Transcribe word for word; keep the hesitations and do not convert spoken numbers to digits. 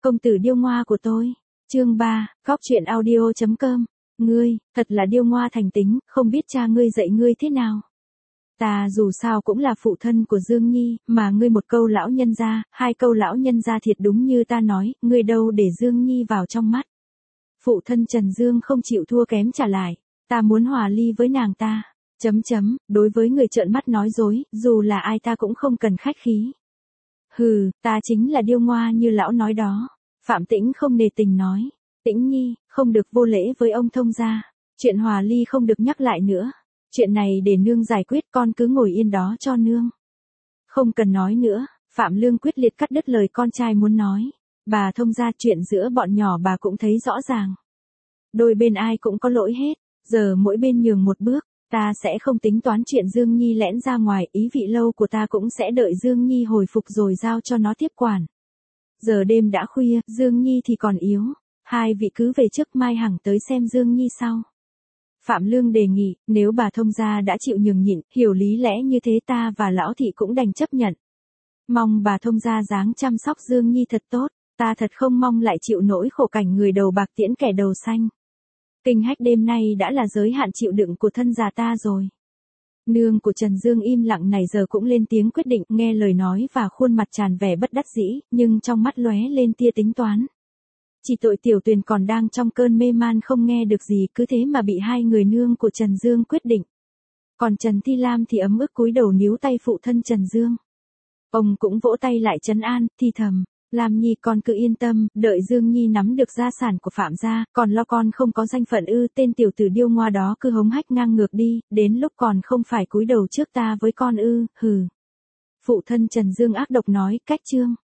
công tử điêu ngoa của tôi. Chương ba, Góc truyện audio chấm com. Ngươi, thật là điêu ngoa thành tính, không biết cha ngươi dạy ngươi thế nào. Ta dù sao cũng là phụ thân của Dương Nhi, mà ngươi một câu lão nhân gia, hai câu lão nhân gia thiệt đúng như ta nói, ngươi đâu để Dương Nhi vào trong mắt. Phụ thân Trần Dương không chịu thua kém trả lại, ta muốn hòa ly với nàng ta. Chấm chấm, đối với người trợn mắt nói dối, dù là ai ta cũng không cần khách khí. Hừ, ta chính là điêu ngoa như lão nói đó. Phạm Tĩnh không nề tình nói. Tĩnh Nhi, không được vô lễ với ông thông gia. Chuyện hòa ly không được nhắc lại nữa. Chuyện này để nương giải quyết, con cứ ngồi yên đó cho nương. Không cần nói nữa, Phạm Lương quyết liệt cắt đứt lời con trai muốn nói. Bà thông gia, chuyện giữa bọn nhỏ bà cũng thấy rõ ràng. Đôi bên ai cũng có lỗi hết, giờ mỗi bên nhường một bước. Ta sẽ không tính toán chuyện Dương Nhi lẻn ra ngoài, ý vị lâu của ta cũng sẽ đợi Dương Nhi hồi phục rồi giao cho nó tiếp quản. Giờ đêm đã khuya, Dương Nhi thì còn yếu, hai vị cứ về trước, mai hẳn tới xem Dương Nhi sau. Phạm Lương đề nghị, nếu bà thông gia đã chịu nhường nhịn, hiểu lý lẽ như thế ta và lão thị cũng đành chấp nhận. Mong bà thông gia dáng chăm sóc Dương Nhi thật tốt, ta thật không mong lại chịu nỗi khổ cảnh người đầu bạc tiễn kẻ đầu xanh. Kinh hách đêm nay đã là giới hạn chịu đựng của thân già ta rồi. Nương của Trần Dương im lặng này giờ cũng lên tiếng quyết định, nghe lời nói và khuôn mặt tràn vẻ bất đắc dĩ, nhưng trong mắt lóe lên tia tính toán. Chỉ tội Tiểu Tuyền còn đang trong cơn mê man không nghe được gì, cứ thế mà bị hai người nương của Trần Dương quyết định. Còn Trần Thi Lam thì ấm ức cúi đầu níu tay phụ thân Trần Dương. Ông cũng vỗ tay lại trấn an, thì thầm. Lam Nhi con cứ yên tâm, đợi Dương Nhi nắm được gia sản của Phạm gia, còn lo con không có danh phận ư, tên tiểu tử điêu ngoa đó cứ hống hách ngang ngược đi, đến lúc còn không phải cúi đầu trước ta với con ư, hừ. Phụ thân Trần Dương ác độc nói, cách chương.